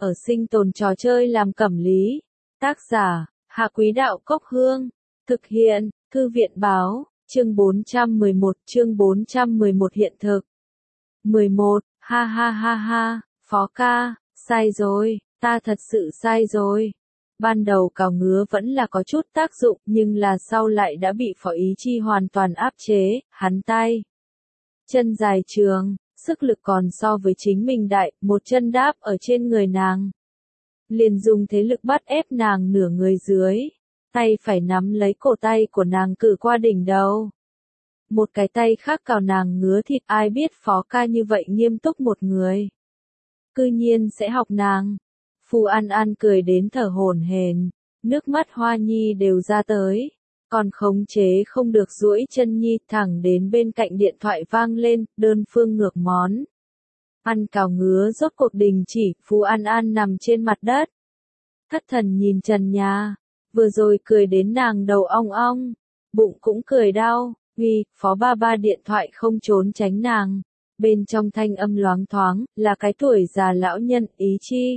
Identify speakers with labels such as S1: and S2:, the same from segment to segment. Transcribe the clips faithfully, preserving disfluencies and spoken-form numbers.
S1: ở sinh tồn trò chơi làm cẩm lý. Tác giả, Hạ Quý Đạo Cốc Hương. Thực hiện, Thư viện Báo, chương bốn trăm mười một, chương bốn trăm mười một hiện thực. mười một, ha ha ha ha, Phó ca, sai rồi, ta thật sự sai rồi. Ban đầu cào ngứa vẫn là có chút tác dụng, nhưng là sau lại đã bị Phó Ý Chi hoàn toàn áp chế, hắn tay chân dài trường, sức lực còn so với chính mình đại, một chân đáp ở trên người nàng. Liền dùng thế lực bắt ép nàng nửa người dưới, tay phải nắm lấy cổ tay của nàng cử qua đỉnh đầu. Một cái tay khác cào nàng ngứa thịt, ai biết Phó ca như vậy nghiêm túc một người. Cư nhiên sẽ học nàng. Phù An An cười đến thở hổn hển, nước mắt hoa nhi đều ra tới. Còn khống chế không được duỗi chân nhi thẳng đến bên cạnh điện thoại vang lên, đơn phương ngược món. Ăn cào ngứa rốt cuộc đình chỉ, Phù An An nằm trên mặt đất. Thất thần nhìn trần nhà, vừa rồi cười đến nàng đầu ong ong, bụng cũng cười đau, vì Phó ba ba điện thoại không trốn tránh nàng. Bên trong thanh âm loáng thoáng, là cái tuổi già lão nhân, Ý Chi.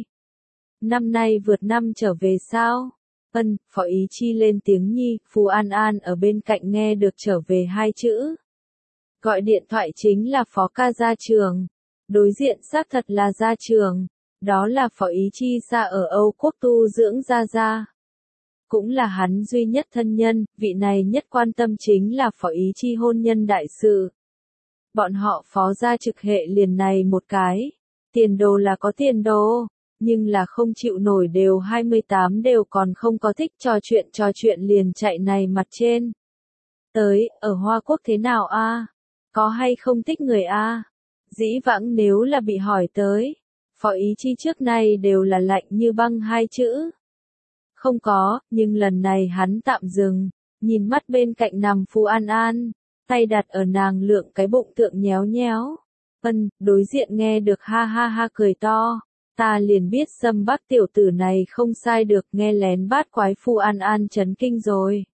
S1: Năm nay vượt năm trở về sao? Ân, Phó Ý Chi lên tiếng nhi, Phù An An ở bên cạnh nghe được trở về hai chữ. Gọi điện thoại chính là Phó ca ra trường. Đối diện xác thật là ra trường. Đó là Phó Ý Chi xa ở Âu Quốc tu dưỡng ra ra. Cũng là hắn duy nhất thân nhân, vị này nhất quan tâm chính là Phó Ý Chi hôn nhân đại sự. Bọn họ Phó gia trực hệ liền này một cái. Tiền đồ là có tiền đồ. Nhưng là không chịu nổi đều hai mươi tám đều còn không có thích trò chuyện trò chuyện liền chạy này mặt trên. Tới, ở Hoa Quốc thế nào a? Có hay không thích người a? Dĩ vãng nếu là bị hỏi tới, Phó Ý Chi trước nay đều là lạnh như băng hai chữ. Không có, nhưng lần này hắn tạm dừng, nhìn mắt bên cạnh nằm Phù An An, tay đặt ở nàng lượng cái bụng tượng nhéo nhéo. Ân, đối diện nghe được ha ha ha cười to. Ta liền biết Sâm Bắc tiểu tử này không sai được, nghe lén bát quái. Phù An An chấn kinh rồi.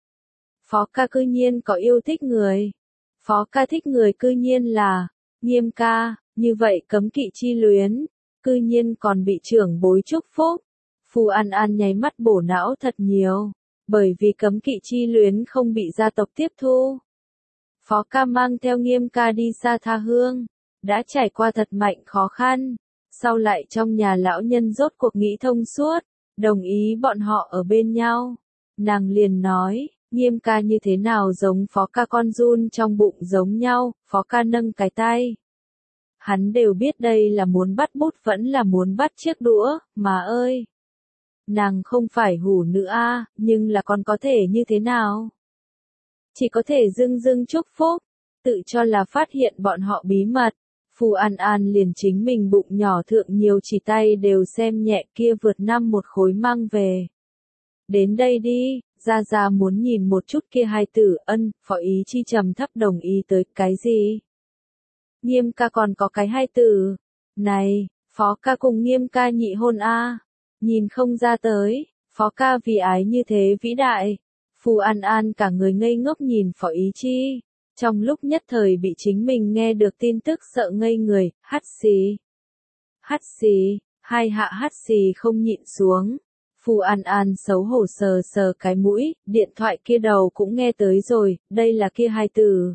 S1: Phó ca cư nhiên có yêu thích người. Phó ca thích người cư nhiên là Nghiêm ca, như vậy cấm kỵ chi luyến, cư nhiên còn bị trưởng bối chúc phúc. Phù An An nháy mắt bổ não thật nhiều, bởi vì cấm kỵ chi luyến không bị gia tộc tiếp thu. Phó ca mang theo Nghiêm ca đi xa tha hương, đã trải qua thật mạnh khó khăn. Sau lại trong nhà lão nhân rốt cuộc nghĩ thông suốt, đồng ý bọn họ ở bên nhau. Nàng liền nói, Nghiêm ca như thế nào giống Phó ca con run trong bụng giống nhau. Phó ca nâng cái tay. Hắn đều biết đây là muốn bắt bút vẫn là muốn bắt chiếc đũa, mà ơi. Nàng không phải hủ nữ a, nhưng là còn có thể như thế nào? Chỉ có thể dưng dưng chúc phúc, tự cho là phát hiện bọn họ bí mật. Phù An An liền chính mình bụng nhỏ thượng nhiều chỉ tay đều xem nhẹ, kia vượt năm một khối mang về. Đến đây đi, ra ra muốn nhìn một chút kia hai tử. Ân, Phó Ý Chi trầm thấp đồng ý. Tới cái gì? Nghiêm ca còn có cái hai tử. Này, Phó ca cùng Nghiêm ca nhị hôn a. Nhìn không ra tới, Phó ca vì ái như thế vĩ đại. Phù An An cả người ngây ngốc nhìn Phó Ý Chi. Trong lúc nhất thời bị chính mình nghe được tin tức sợ ngây người, hắt xì. Hắt xì, hai hạ hắt xì không nhịn xuống. Phù An An xấu hổ sờ sờ cái mũi, điện thoại kia đầu cũng nghe tới rồi, đây là kia hai từ.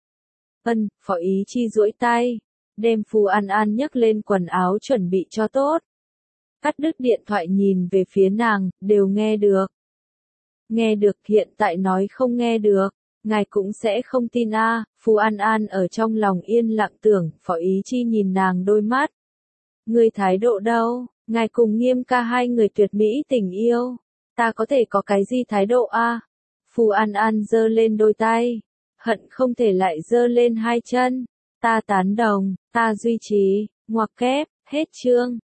S1: Ân, Phó Ý Chi duỗi tay, đem Phù An An nhấc lên quần áo chuẩn bị cho tốt. Cắt đứt điện thoại nhìn về phía nàng, đều nghe được. Nghe được, hiện tại nói không nghe được. Ngài cũng sẽ không tin a. À. Phù An An ở trong lòng yên lặng tưởng, Phó Ý Chi nhìn nàng đôi mắt. Người thái độ đâu, ngài cùng Nghiêm ca hai người tuyệt mỹ tình yêu, ta có thể có cái gì thái độ a? À? Phù An An giơ lên đôi tay, hận không thể lại giơ lên hai chân. Ta tán đồng, ta duy trì, ngoặc kép, hết chương.